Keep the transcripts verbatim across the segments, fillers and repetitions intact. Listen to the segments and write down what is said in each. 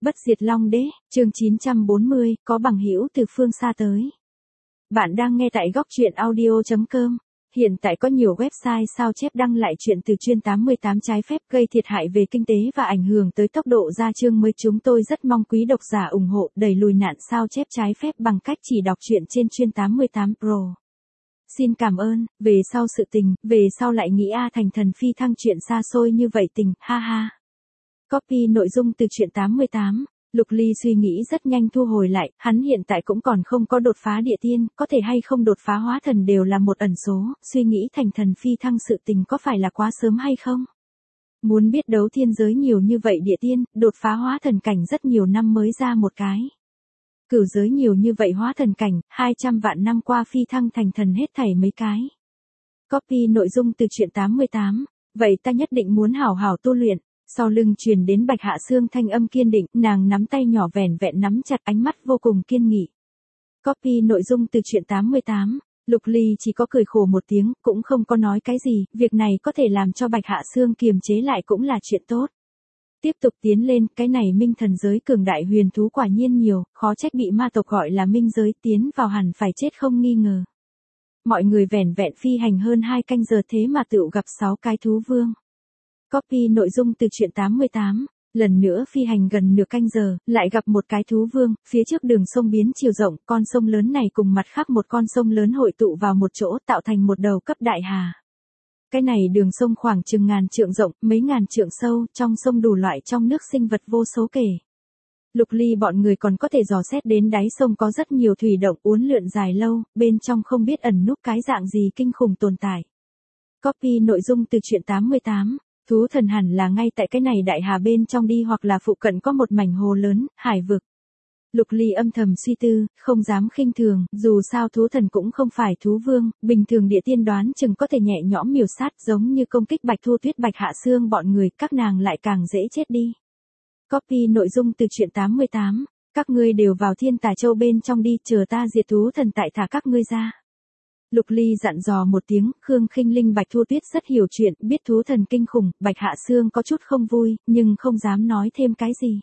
Bất diệt Long Đế, chương chín trăm bốn mươi, có bằng hữu từ phương xa tới. Bạn đang nghe tại góc truyện audio chấm com. Hiện tại có nhiều website sao chép đăng lại chuyện từ chuyên tám mươi tám trái phép gây thiệt hại về kinh tế và ảnh hưởng tới tốc độ ra chương mới. Chúng tôi rất mong quý độc giả ủng hộ đẩy lùi nạn sao chép trái phép bằng cách chỉ đọc truyện trên chuyên tám mươi tám Pro. Xin cảm ơn. Về sau sự tình, về sau lại nghĩ A Thành thần phi thăng chuyện xa xôi như vậy tình, ha ha. Copy nội dung từ truyện tám mươi tám. Lục Ly suy nghĩ rất nhanh thu hồi lại, hắn hiện tại cũng còn không có đột phá địa tiên, có thể hay không đột phá hóa thần đều là một ẩn số, suy nghĩ thành thần phi thăng sự tình có phải là quá sớm hay không? Muốn biết đấu thiên giới nhiều như vậy địa tiên, đột phá hóa thần cảnh rất nhiều năm mới ra một cái. Cửu giới nhiều như vậy hóa thần cảnh, hai trăm vạn năm qua phi thăng thành thần hết thảy mấy cái. Copy nội dung từ truyện tám mươi tám, vậy ta nhất định muốn hảo hảo tu luyện. Sau lưng truyền đến Bạch Hạ Sương thanh âm kiên định, nàng nắm tay nhỏ vẻn vẹn nắm chặt, ánh mắt vô cùng kiên nghị. Copy nội dung từ truyện tám mươi tám, Lục Ly chỉ có cười khổ một tiếng, cũng không có nói cái gì, việc này có thể làm cho Bạch Hạ Sương kiềm chế lại cũng là chuyện tốt. Tiếp tục tiến lên, cái này minh thần giới cường đại huyền thú quả nhiên nhiều, khó trách bị ma tộc gọi là minh giới, tiến vào hẳn phải chết không nghi ngờ. Mọi người vẻn vẹn phi hành hơn hai canh giờ thế mà tựu gặp sáu cái thú vương. Copy nội dung từ truyện tám mươi tám, lần nữa phi hành gần nửa canh giờ, lại gặp một cái thú vương, phía trước đường sông biến chiều rộng, con sông lớn này cùng mặt khác một con sông lớn hội tụ vào một chỗ tạo thành một đầu cấp đại hà. Cái này đường sông khoảng chừng ngàn trượng rộng, mấy ngàn trượng sâu, trong sông đủ loại trong nước sinh vật vô số kể. Lục Ly bọn người còn có thể dò xét đến đáy sông có rất nhiều thủy động uốn lượn dài lâu, bên trong không biết ẩn núp cái dạng gì kinh khủng tồn tại. Copy nội dung từ truyện tám mươi tám. Thú thần hẳn là ngay tại cái này đại hà bên trong đi hoặc là phụ cận có một mảnh hồ lớn, hải vực. Lục Ly âm thầm suy tư, không dám khinh thường, dù sao thú thần cũng không phải thú vương, bình thường địa tiên đoán chừng có thể nhẹ nhõm miểu sát giống như công kích Bạch Thu Tuyết Bạch Hạ Sương bọn người, các nàng lại càng dễ chết đi. Copy nội dung từ truyện tám mươi tám, các ngươi đều vào Thiên Tà Châu bên trong đi, chờ ta diệt thú thần tại thả các ngươi ra. Lục Ly dặn dò một tiếng, Khương Khinh Linh Bạch Thu Tuyết rất hiểu chuyện, biết thú thần kinh khủng, Bạch Hạ Sương có chút không vui, nhưng không dám nói thêm cái gì.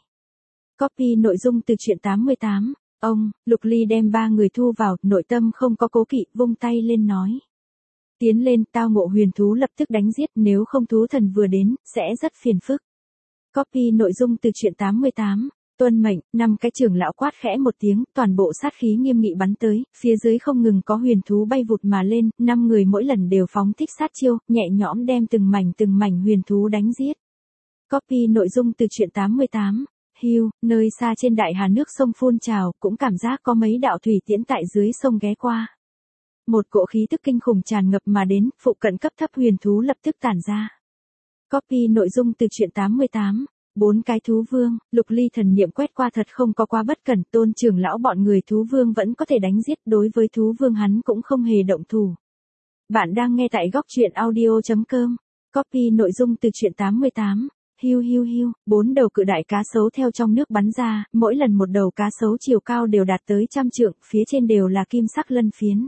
Copy nội dung từ truyện tám mươi tám, ông, Lục Ly đem ba người thu vào, nội tâm không có cố kỵ, vung tay lên nói. Tiến lên, tao ngộ huyền thú lập tức đánh giết, nếu không thú thần vừa đến, sẽ rất phiền phức. Copy nội dung từ truyện tám mươi tám. Tuân mệnh, năm cái trưởng lão quát khẽ một tiếng, toàn bộ sát khí nghiêm nghị bắn tới, phía dưới không ngừng có huyền thú bay vụt mà lên, năm người mỗi lần đều phóng thích sát chiêu, nhẹ nhõm đem từng mảnh từng mảnh huyền thú đánh giết. Copy nội dung từ truyện tám mươi tám. Hưu, nơi xa trên đại hà nước sông phun trào, cũng cảm giác có mấy đạo thủy tiễn tại dưới sông ghé qua. Một cỗ khí tức kinh khủng tràn ngập mà đến, phụ cận cấp thấp huyền thú lập tức tản ra. Copy nội dung từ truyện tám mươi tám. Bốn cái thú vương, Lục Ly thần niệm quét qua thật không có quá bất cẩn, Tôn trưởng lão bọn người thú vương vẫn có thể đánh giết, đối với thú vương hắn cũng không hề động thủ. Bạn đang nghe tại góc truyện audio chấm com. Copy nội dung từ truyện tám mươi tám. Hiu hiu hiu, bốn đầu cự đại cá sấu theo trong nước bắn ra, mỗi lần một đầu cá sấu chiều cao đều đạt tới trăm trượng, phía trên đều là kim sắc lân phiến.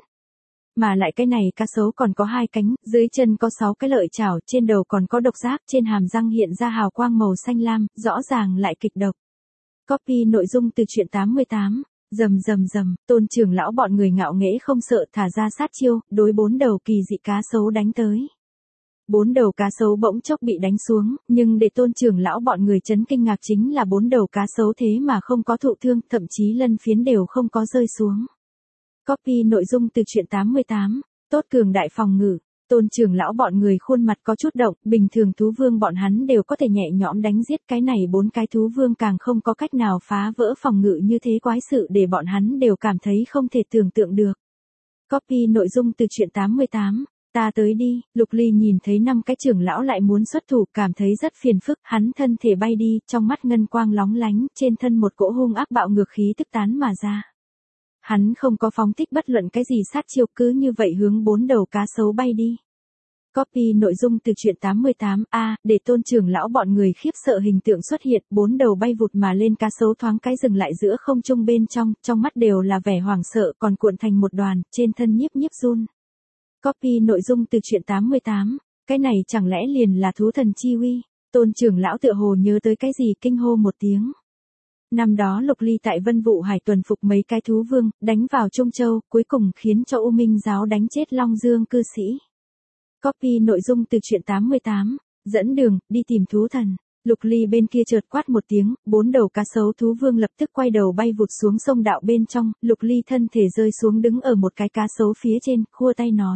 Mà lại cái này cá sấu còn có hai cánh, dưới chân có sáu cái lợi chảo, trên đầu còn có độc giác, trên hàm răng hiện ra hào quang màu xanh lam, rõ ràng lại kịch độc. Copy nội dung từ truyện tám mươi tám, rầm rầm rầm, Tôn trưởng lão bọn người ngạo nghễ không sợ thả ra sát chiêu, đối bốn đầu kỳ dị cá sấu đánh tới. Bốn đầu cá sấu bỗng chốc bị đánh xuống, nhưng để Tôn trưởng lão bọn người chấn kinh ngạc chính là bốn đầu cá sấu thế mà không có thụ thương, thậm chí lân phiến đều không có rơi xuống. Copy nội dung từ truyện tám mươi tám, tốt cường đại phòng ngự, Tôn trưởng lão bọn người khuôn mặt có chút động, bình thường thú vương bọn hắn đều có thể nhẹ nhõm đánh giết, cái này bốn cái thú vương càng không có cách nào phá vỡ phòng ngự như thế, quái sự để bọn hắn đều cảm thấy không thể tưởng tượng được. Copy nội dung từ truyện tám mươi tám, ta tới đi, Lục Ly nhìn thấy năm cái trưởng lão lại muốn xuất thủ, cảm thấy rất phiền phức, hắn thân thể bay đi, trong mắt ngân quang lóng lánh, trên thân một cỗ hung ác bạo ngược khí tức tán mà ra. Hắn không có phóng thích bất luận cái gì sát chiêu, cứ như vậy hướng bốn đầu cá sấu bay đi. Copy nội dung từ truyện tám mươi tám, a, để Tôn trưởng lão bọn người khiếp sợ hình tượng xuất hiện, bốn đầu bay vụt mà lên cá sấu thoáng cái dừng lại giữa không trung bên trong, trong mắt đều là vẻ hoảng sợ, còn cuộn thành một đoàn, trên thân nhiếp nhiếp run. Copy nội dung từ truyện tám mươi tám, cái này chẳng lẽ liền là thú thần chi uy? Tôn trưởng lão tựa hồ nhớ tới cái gì kinh hô một tiếng. Năm đó Lục Ly tại Vân Vụ Hải tuần phục mấy cái thú vương, đánh vào Trung Châu, cuối cùng khiến cho U Minh giáo đánh chết Long Dương cư sĩ. Copy nội dung từ truyện tám mươi tám, dẫn đường, đi tìm thú thần. Lục Ly bên kia chợt quát một tiếng, bốn đầu cá sấu thú vương lập tức quay đầu bay vụt xuống sông đạo bên trong, Lục Ly thân thể rơi xuống đứng ở một cái cá sấu phía trên, khua tay nói.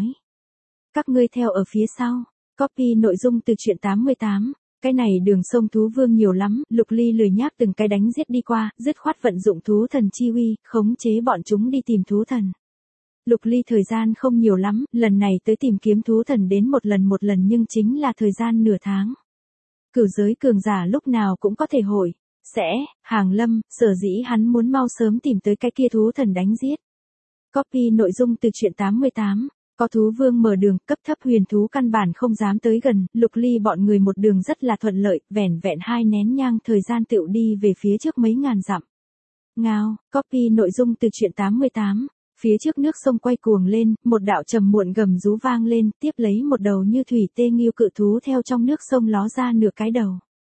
Các ngươi theo ở phía sau. Copy nội dung từ truyện tám mươi tám. Cái này đường sông thú vương nhiều lắm, Lục Ly lười nhác từng cái đánh giết đi qua, dứt khoát vận dụng thú thần chi uy, khống chế bọn chúng đi tìm thú thần. Lục Ly thời gian không nhiều lắm, lần này tới tìm kiếm thú thần đến một lần một lần nhưng chính là thời gian nửa tháng. Cửu giới cường giả lúc nào cũng có thể hội, sẽ, hàng lâm, sở dĩ hắn muốn mau sớm tìm tới cái kia thú thần đánh giết. Copy nội dung từ truyện tám mươi tám. Có thú vương mở đường, cấp thấp huyền thú căn bản không dám tới gần, Lục Ly bọn người một đường rất là thuận lợi, vẻn vẹn hai nén nhang thời gian tựu đi về phía trước mấy ngàn dặm. Ngao, copy nội dung từ truyện tám mươi tám. Phía trước nước sông quay cuồng lên, một đạo trầm muộn gầm rú vang lên, tiếp lấy một đầu như thủy tê nghiêu cự thú theo trong nước sông ló ra nửa cái đầu.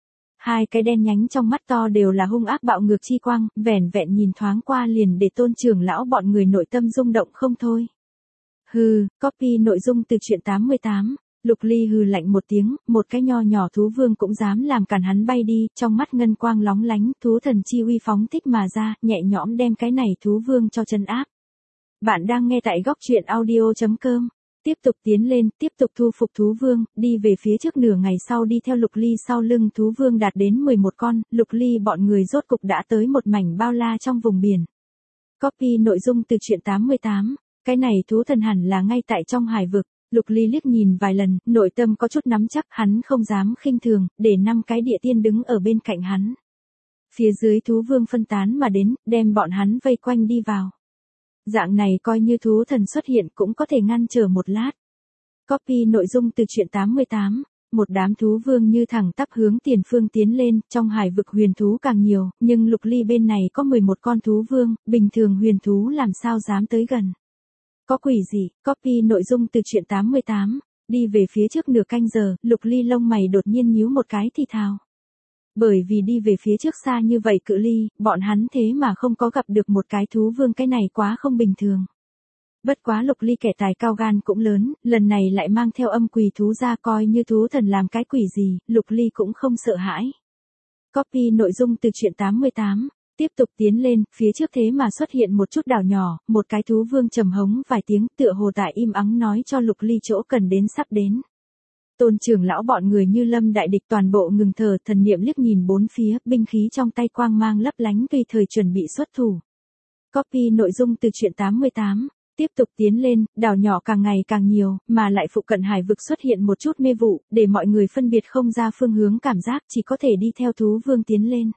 Hai cái đen nhánh trong mắt to đều là hung ác bạo ngược chi quang, vẻn vẹn nhìn thoáng qua liền để Tôn trưởng lão bọn người nội tâm rung động không thôi. Hừ, copy nội dung từ truyện tám mươi tám. Lục Ly hừ lạnh một tiếng, một cái nho nhỏ thú vương cũng dám làm cản hắn bay đi, trong mắt ngân quang lóng lánh, thú thần chi uy phóng thích mà ra, nhẹ nhõm đem cái này thú vương cho chân áp. Bạn đang nghe tại góc truyện audio chấm com. Tiếp tục tiến lên, tiếp tục thu phục thú vương, đi về phía trước nửa ngày sau đi theo Lục Ly sau lưng thú vương đạt đến mười một con, Lục Ly bọn người rốt cục đã tới một mảnh bao la trong vùng biển. Copy nội dung từ truyện tám mươi tám. Cái này thú thần hẳn là ngay tại trong hải vực, Lục Ly liếc nhìn vài lần, nội tâm có chút nắm chắc, hắn không dám khinh thường, để năm cái địa tiên đứng ở bên cạnh hắn. Phía dưới thú vương phân tán mà đến, đem bọn hắn vây quanh đi vào. Dạng này coi như thú thần xuất hiện cũng có thể ngăn trở một lát. Copy nội dung từ truyện tám mươi tám. Một đám thú vương như thẳng tắp hướng tiền phương tiến lên, trong hải vực huyền thú càng nhiều, nhưng Lục Ly bên này có mười một con thú vương, bình thường huyền thú làm sao dám tới gần. Có quỷ gì? Copy nội dung từ truyện tám mươi tám. Đi về phía trước nửa canh giờ, Lục Ly lông mày đột nhiên nhíu một cái thì thào. Bởi vì đi về phía trước xa như vậy cự ly, bọn hắn thế mà không có gặp được một cái thú vương, cái này quá không bình thường. Bất quá Lục Ly kẻ tài cao gan cũng lớn, lần này lại mang theo âm quỷ thú ra, coi như thú thần làm cái quỷ gì, Lục Ly cũng không sợ hãi. Copy nội dung từ truyện tám mươi tám. Tiếp tục tiến lên, phía trước thế mà xuất hiện một chút đảo nhỏ, một cái thú vương trầm hống vài tiếng, tựa hồ tại im ắng nói cho Lục Ly chỗ cần đến sắp đến. Tôn trưởng lão bọn người như lâm đại địch toàn bộ ngừng thở, thần niệm liếc nhìn bốn phía, binh khí trong tay quang mang lấp lánh tùy thời chuẩn bị xuất thủ. Copy nội dung từ truyện tám mươi tám. Tiếp tục tiến lên, đảo nhỏ càng ngày càng nhiều, mà lại phụ cận hải vực xuất hiện một chút mê vụ, để mọi người phân biệt không ra phương hướng, cảm giác chỉ có thể đi theo thú vương tiến lên.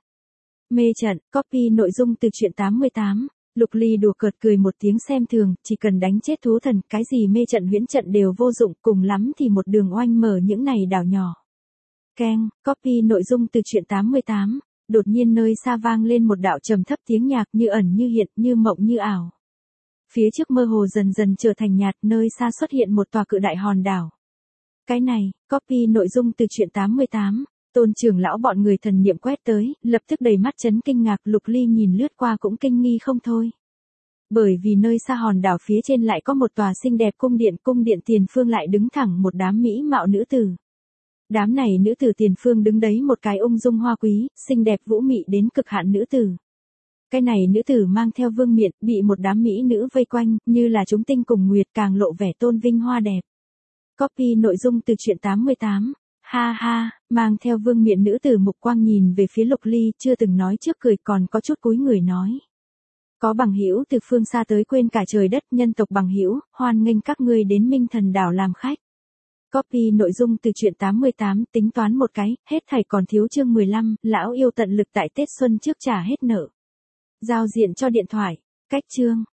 Mê trận, copy nội dung từ truyện tám mươi tám. Lục Ly đùa cợt cười một tiếng xem thường, chỉ cần đánh chết thú thần, cái gì mê trận huyễn trận đều vô dụng, cùng lắm thì một đường oanh mở những này đảo nhỏ. Keng, copy nội dung từ truyện tám mươi tám. Đột nhiên nơi xa vang lên một đạo trầm thấp tiếng nhạc, như ẩn như hiện, như mộng như ảo. Phía trước mơ hồ dần dần trở thành nhạt, nơi xa xuất hiện một tòa cự đại hòn đảo. Cái này, copy nội dung từ truyện tám mươi tám. Tôn trưởng lão bọn người thần niệm quét tới, lập tức đầy mắt chấn kinh ngạc, Lục Ly nhìn lướt qua cũng kinh nghi không thôi. Bởi vì nơi xa hòn đảo phía trên lại có một tòa xinh đẹp cung điện, cung điện tiền phương lại đứng thẳng một đám mỹ mạo nữ tử. Đám này nữ tử tiền phương đứng đấy một cái ung dung hoa quý, xinh đẹp vũ mị đến cực hạn nữ tử. Cái này nữ tử mang theo vương miện, bị một đám mỹ nữ vây quanh, như là chúng tinh cùng nguyệt, càng lộ vẻ tôn vinh hoa đẹp. Copy nội dung từ truyện tám mươi tám. Ha ha, mang theo vương miện nữ tử mục quang nhìn về phía Lục Ly, chưa từng nói trước cười, còn có chút cúi người nói. Có bằng hữu từ phương xa tới quên cả trời đất, nhân tộc bằng hữu, hoan nghênh các ngươi đến Minh Thần đảo làm khách. Copy nội dung từ truyện tám mươi tám, tính toán một cái, hết thảy còn thiếu chương mười lăm, lão yêu tận lực tại Tết Xuân trước trả hết nợ. Giao diện cho điện thoại, cách chương.